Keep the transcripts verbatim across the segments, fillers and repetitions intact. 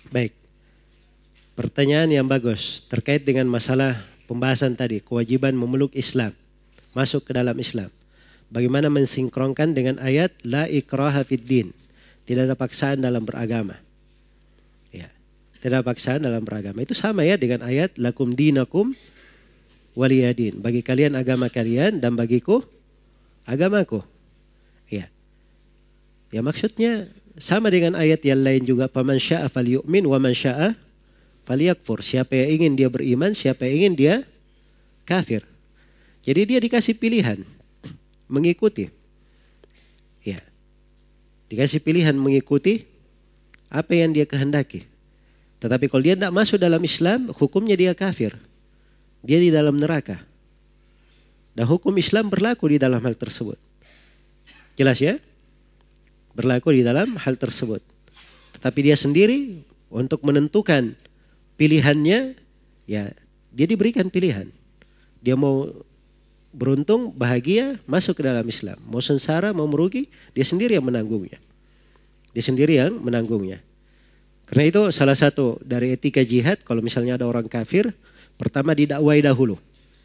Baik. Pertanyaan yang bagus terkait dengan masalah pembahasan tadi, kewajiban memeluk Islam, masuk ke dalam Islam. Bagaimana mensinkronkan dengan ayat la ikraha fid din, tidak ada paksaan dalam beragama. Ya, tidak ada paksaan dalam beragama. Itu sama ya dengan ayat lakum dinakum waliyadin, bagi kalian agama kalian dan bagiku agamaku. Ya. Ya maksudnya sama dengan ayat yang lain juga, faman syaa'a falyu'min wa man syaa'a falyakfur. Siapa yang ingin dia beriman, siapa yang ingin dia kafir. Jadi dia dikasih pilihan mengikuti. Ya. Dikasih pilihan mengikuti apa yang dia kehendaki. Tetapi kalau dia tidak masuk dalam Islam, hukumnya dia kafir. Dia di dalam neraka. Dan hukum Islam berlaku di dalam hal tersebut. Jelas ya? Berlaku di dalam hal tersebut. Tetapi dia sendiri untuk menentukan pilihannya, ya dia diberikan pilihan. Dia mau beruntung, bahagia, masuk ke dalam Islam. Mau sengsara, mau merugi, dia sendiri yang menanggungnya. Dia sendiri yang menanggungnya. Karena itu salah satu dari etika jihad, kalau misalnya ada orang kafir, pertama didakwai dahulu.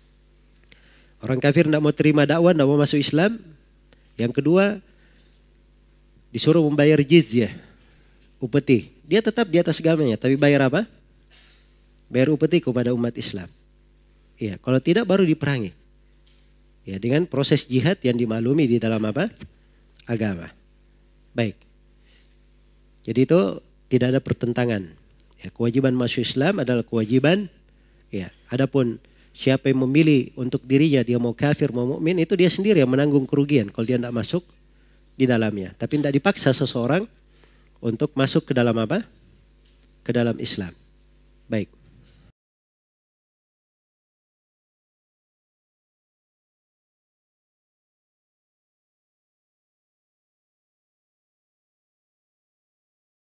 Orang kafir tidak mau terima dakwah, tidak mau masuk Islam. Yang kedua, disuruh membayar jizyah, upeti. Dia tetap di atas agamanya, tapi bayar apa? Bayar upeti kepada umat Islam. Ya, kalau tidak baru diperangi. Ya, dengan proses jihad yang dimaklumi di dalam apa? Agama. Baik. Jadi itu tidak ada pertentangan. Ya, kewajiban masuk Islam adalah kewajiban. Ya, adapun siapa yang memilih untuk dirinya dia mau kafir mau mukmin, itu dia sendiri yang menanggung kerugian kalau dia tidak masuk di dalamnya. Tapi tidak dipaksa seseorang untuk masuk ke dalam apa? Ke dalam Islam. Baik.